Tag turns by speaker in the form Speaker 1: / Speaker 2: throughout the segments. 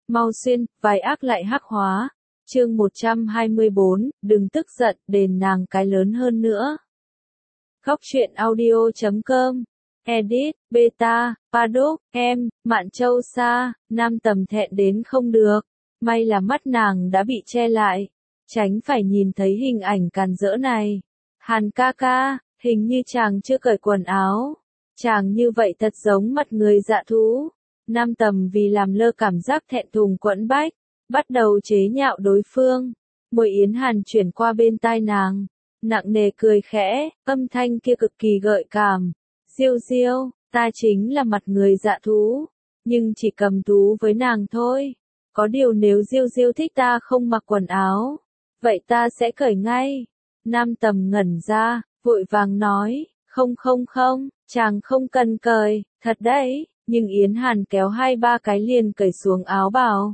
Speaker 1: Mau xuyên, vai ác lại hắc hóa. Chương 124, đừng tức giận, đền nàng cái lớn hơn nữa. Góc truyện audio.com. Edit, Beta, Paddock, em, Mạn Châu Sa, Nam Tầm thẹn đến không được. May là mắt nàng đã bị che lại, tránh phải nhìn thấy hình ảnh càn rỡ này. Hàn ca ca, hình như chàng chưa cởi quần áo. Chàng như vậy thật giống mặt người dạ thú. Nam Tầm vì làm lơ cảm giác thẹn thùng quẫn bách, bắt đầu chế nhạo đối phương. Môi Yến Hàn chuyển qua bên tai nàng, nặng nề cười khẽ, âm thanh kia cực kỳ gợi cảm. Diêu Diêu, ta chính là mặt người dạ thú, nhưng chỉ cầm thú với nàng thôi. Có điều nếu Diêu Diêu thích ta không mặc quần áo, vậy ta sẽ cởi ngay. Nam Tầm ngẩn ra, vội vàng nói, không, chàng không cần cởi, thật đấy. Nhưng Yến Hàn kéo 2-3 cái liền cởi xuống áo bào.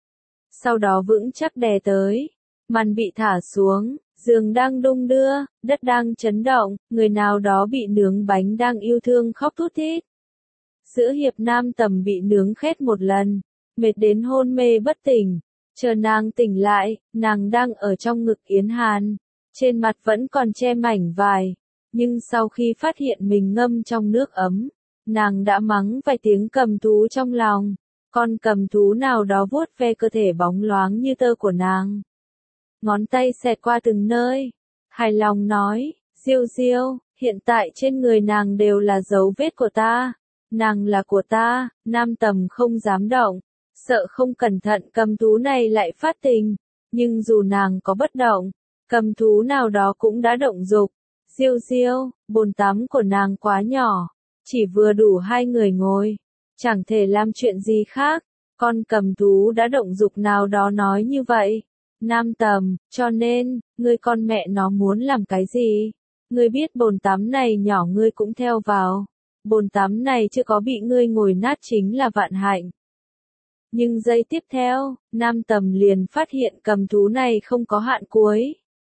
Speaker 1: Sau đó vững chắc đè tới. Màn bị thả xuống, giường đang đung đưa, đất đang chấn động, người nào đó bị nướng bánh đang yêu thương khóc thút thít. Giữa hiệp Nam Tầm bị nướng khét một lần, mệt đến hôn mê bất tỉnh. Chờ nàng tỉnh lại, nàng đang ở trong ngực Yến Hàn. Trên mặt vẫn còn che mảnh vải. Nhưng sau khi phát hiện mình ngâm trong nước ấm, nàng đã mắng vài tiếng cầm thú trong lòng. Con cầm thú nào đó vuốt ve cơ thể bóng loáng như tơ của nàng. Ngón tay xẹt qua từng nơi. Hài lòng nói, Diêu Diêu, hiện tại trên người nàng đều là dấu vết của ta. Nàng là của ta. Nam Tầm không dám động, sợ không cẩn thận cầm thú này lại phát tình. Nhưng dù nàng có bất động, cầm thú nào đó cũng đã động dục. Diêu Diêu, bồn tắm của nàng quá nhỏ, chỉ vừa đủ 2 người ngồi, chẳng thể làm chuyện gì khác. Con cầm thú đã động dục nào đó nói như vậy. Nam Tầm, cho nên, ngươi con mẹ nó muốn làm cái gì? Ngươi biết bồn tắm này nhỏ ngươi cũng theo vào. Bồn tắm này chưa có bị ngươi ngồi nát chính là vạn hạnh. Nhưng giây tiếp theo, Nam Tầm liền phát hiện cầm thú này không có hạn cuối.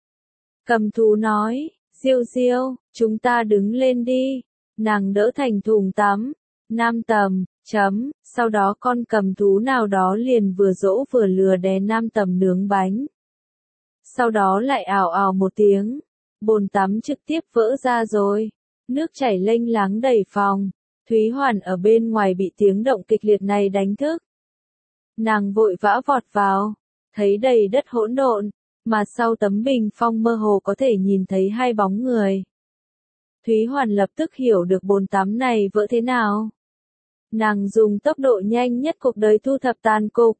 Speaker 1: Cầm thú nói, Diêu Diêu, chúng ta đứng lên đi. Nàng đỡ thành thùng tắm. Nam Tầm, sau đó con cầm thú nào đó liền vừa dỗ vừa lừa đè Nam Tầm nướng bánh. Sau đó lại ào ào một tiếng, bồn tắm trực tiếp vỡ ra rồi. Nước chảy lênh láng đầy phòng. Thúy Hoàn ở bên ngoài bị tiếng động kịch liệt này đánh thức. Nàng vội vã vọt vào, thấy đầy đất hỗn độn, mà sau tấm bình phong mơ hồ có thể nhìn thấy 2 bóng người. Thúy Hoàn lập tức hiểu được bồn tắm này vỡ thế nào. Nàng dùng tốc độ nhanh nhất cuộc đời thu thập tàn cục.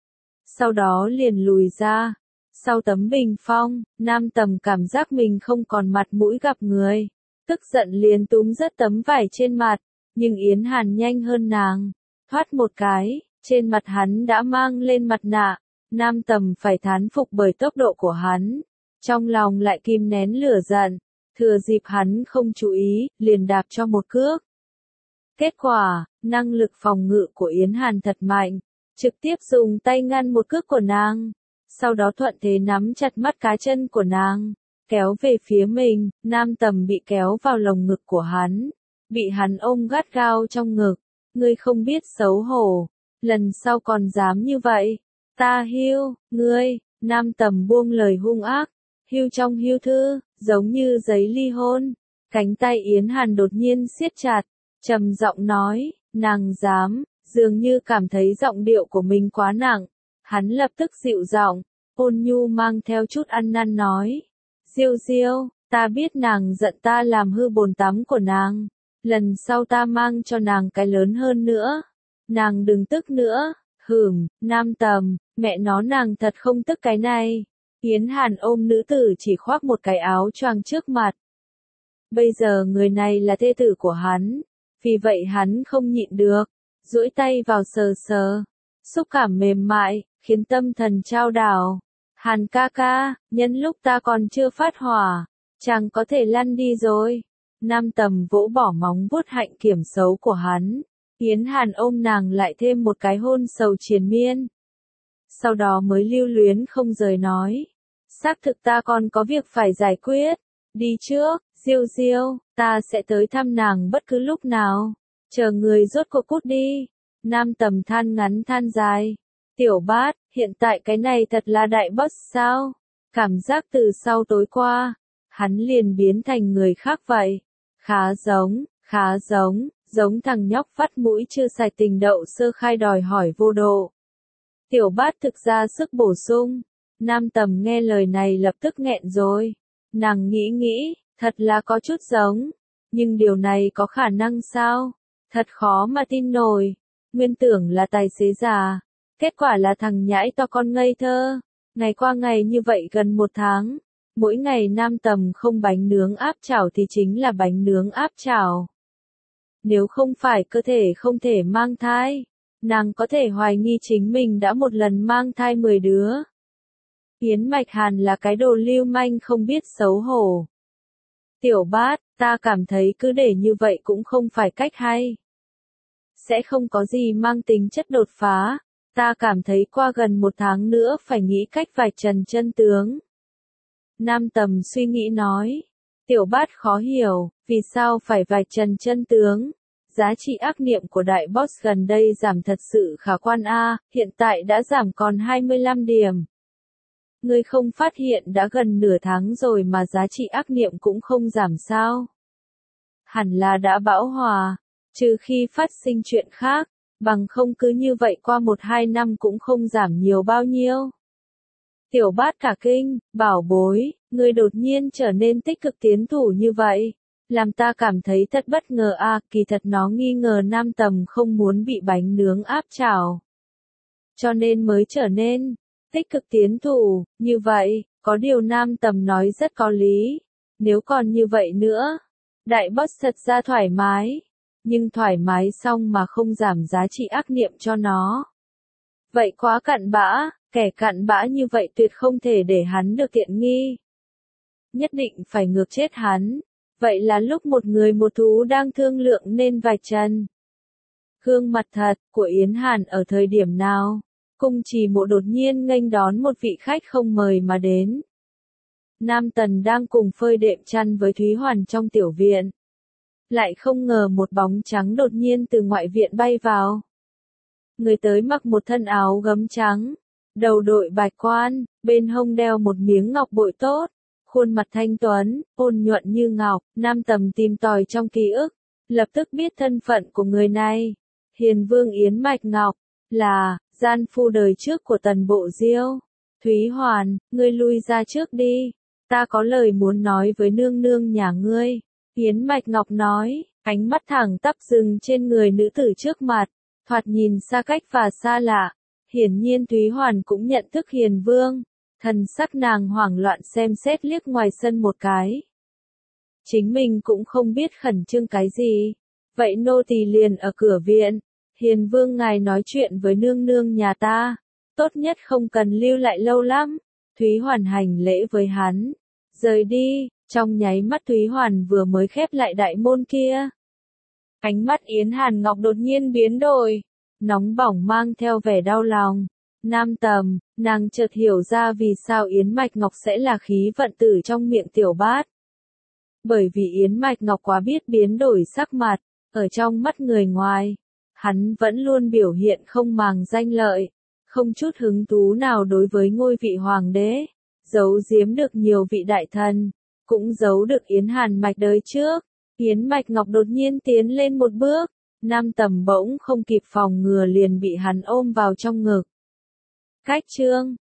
Speaker 1: Sau đó liền lùi ra. Sau tấm bình phong, Nam Tầm cảm giác mình không còn mặt mũi gặp người. Tức giận liền túm rớt tấm vải trên mặt. Nhưng Yến Hàn nhanh hơn nàng. Thoát một cái, trên mặt hắn đã mang lên mặt nạ. Nam Tầm phải thán phục bởi tốc độ của hắn. Trong lòng lại kìm nén lửa giận. Thừa dịp hắn không chú ý, liền đạp cho một cước. Kết quả, năng lực phòng ngự của Yến Hàn thật mạnh, trực tiếp dùng tay ngăn một cước của nàng. Sau đó thuận thế nắm chặt mắt cá chân của nàng, kéo về phía mình. Nam Tầm bị kéo vào lồng ngực của hắn, bị hắn ôm gắt gao trong ngực. Ngươi không biết xấu hổ, lần sau còn dám như vậy. Ta hưu, ngươi. Nam Tầm buông lời hung ác. Hưu trong hưu thư, giống như giấy ly hôn. Cánh tay Yến Hàn đột nhiên siết chặt, trầm giọng nói, nàng dám. Dường như cảm thấy giọng điệu của mình quá nặng, hắn lập tức dịu giọng, ôn nhu mang theo chút ăn năn nói, Diêu Diêu, ta biết nàng giận ta làm hư bồn tắm của nàng, lần sau ta mang cho nàng cái lớn hơn nữa. Nàng đừng tức nữa. Nam Tầm, mẹ nó nàng thật không tức cái này. Yến Hàn ôm nữ tử chỉ khoác một cái áo choàng trước mặt. Bây giờ người này là thê tử của hắn, vì vậy hắn không nhịn được, duỗi tay vào sờ sờ. Xúc cảm mềm mại, khiến tâm thần chao đảo. Hàn ca ca, nhân lúc ta còn chưa phát hỏa, chàng có thể lăn đi rồi. Nam Tầm vỗ bỏ móng vuốt hạnh kiểm xấu của hắn. Yến Hàn ôm nàng lại thêm một cái hôn sầu triền miên. Sau đó mới lưu luyến không rời nói. Xác thực ta còn có việc phải giải quyết. Đi trước, Diêu Diêu, ta sẽ tới thăm nàng bất cứ lúc nào. Chờ người rốt cuộc cút đi. Nam Tầm than ngắn than dài. Tiểu Bát, hiện tại cái này thật là đại boss sao? Cảm giác từ sau tối qua, hắn liền biến thành người khác vậy. Khá giống thằng nhóc vắt mũi chưa sạch tình đậu sơ khai đòi hỏi vô độ. Tiểu Bát thực ra sức bổ sung. Nam Tầm nghe lời này lập tức nghẹn rồi. Nàng nghĩ, thật là có chút giống. Nhưng điều này có khả năng sao? Thật khó mà tin nổi. Nguyên tưởng là tài xế già. Kết quả là thằng nhãi to con ngây thơ. Ngày qua ngày như vậy gần 1 tháng. Mỗi ngày Nam Tầm không bánh nướng áp chảo thì chính là bánh nướng áp chảo. Nếu không phải cơ thể không thể mang thai, nàng có thể hoài nghi chính mình đã một lần mang thai 10 đứa. Yến Mạch Hàn là cái đồ lưu manh không biết xấu hổ. Tiểu Bát, ta cảm thấy cứ để như vậy cũng không phải cách hay. Sẽ không có gì mang tính chất đột phá, ta cảm thấy qua gần 1 tháng nữa phải nghĩ cách vạch trần chân tướng. Nam Tầm suy nghĩ nói. Tiểu Bát khó hiểu, vì sao phải vạch trần chân tướng. Giá trị ác niệm của đại boss gần đây giảm thật sự khả quan a, hiện tại đã giảm còn 25 điểm. Ngươi không phát hiện đã gần nửa tháng rồi mà giá trị ác niệm cũng không giảm sao? Hẳn là đã bão hòa, trừ khi phát sinh chuyện khác, bằng không cứ như vậy qua 1-2 năm cũng không giảm nhiều bao nhiêu. Tiểu Bát cả kinh, bảo bối, ngươi đột nhiên trở nên tích cực tiến thủ như vậy. Làm ta cảm thấy thật bất ngờ a, kỳ thật nó nghi ngờ Nam Tầm không muốn bị bánh nướng áp chảo. Cho nên mới trở nên tích cực tiến thủ, như vậy, có điều Nam Tầm nói rất có lý. Nếu còn như vậy nữa, đại boss thật ra thoải mái, nhưng thoải mái xong mà không giảm giá trị ác niệm cho nó. Vậy quá cặn bã, kẻ cặn bã như vậy tuyệt không thể để hắn được tiện nghi. Nhất định phải ngược chết hắn. Vậy là lúc một người một thú đang thương lượng nên vạch trần. Gương mặt thật của Yến Hàn ở thời điểm nào? Cung Trì Mộ đột nhiên nghênh đón một vị khách không mời mà đến. Nam Tần đang cùng phơi đệm chăn với Thúy Hoàn trong tiểu viện. Lại không ngờ một bóng trắng đột nhiên từ ngoại viện bay vào. Người tới mặc một thân áo gấm trắng, đầu đội bạch quan, bên hông đeo một miếng ngọc bội tốt. Khuôn mặt thanh tuấn, ôn nhuận như ngọc, Nam Tầm tìm tòi trong ký ức, lập tức biết thân phận của người này. Hiền Vương Yến Mạch Ngọc, là gian phu đời trước của Tần Bộ Diêu. Thúy Hoàn, ngươi lui ra trước đi, ta có lời muốn nói với nương nương nhà ngươi. Yến Mạch Ngọc nói, ánh mắt thẳng tắp dừng trên người nữ tử trước mặt, thoạt nhìn xa cách và xa lạ. Hiển nhiên Thúy Hoàn cũng nhận thức Hiền Vương. Thần sắc nàng hoảng loạn xem xét liếc ngoài sân một cái. Chính mình cũng không biết khẩn trương cái gì. Vậy nô tỳ liền ở cửa viện. Hiền Vương ngài nói chuyện với nương nương nhà ta. Tốt nhất không cần lưu lại lâu lắm. Thúy Hoàn hành lễ với hắn. Rời đi, trong nháy mắt Thúy Hoàn vừa mới khép lại đại môn kia. Ánh mắt Yến Hàn Ngọc đột nhiên biến đổi. Nóng bỏng mang theo vẻ đau lòng. Nam Tầm, nàng chợt hiểu ra vì sao Yến Mạch Ngọc sẽ là khí vận tử trong miệng Tiểu Bát. Bởi vì Yến Mạch Ngọc quá biết biến đổi sắc mặt, ở trong mắt người ngoài, hắn vẫn luôn biểu hiện không màng danh lợi, không chút hứng thú nào đối với ngôi vị hoàng đế, giấu giếm được nhiều vị đại thần, cũng giấu được Yến Hàn Mạch đời trước. Yến Mạch Ngọc đột nhiên tiến lên một bước, Nam Tầm bỗng không kịp phòng ngừa liền bị hắn ôm vào trong ngực. Cách chương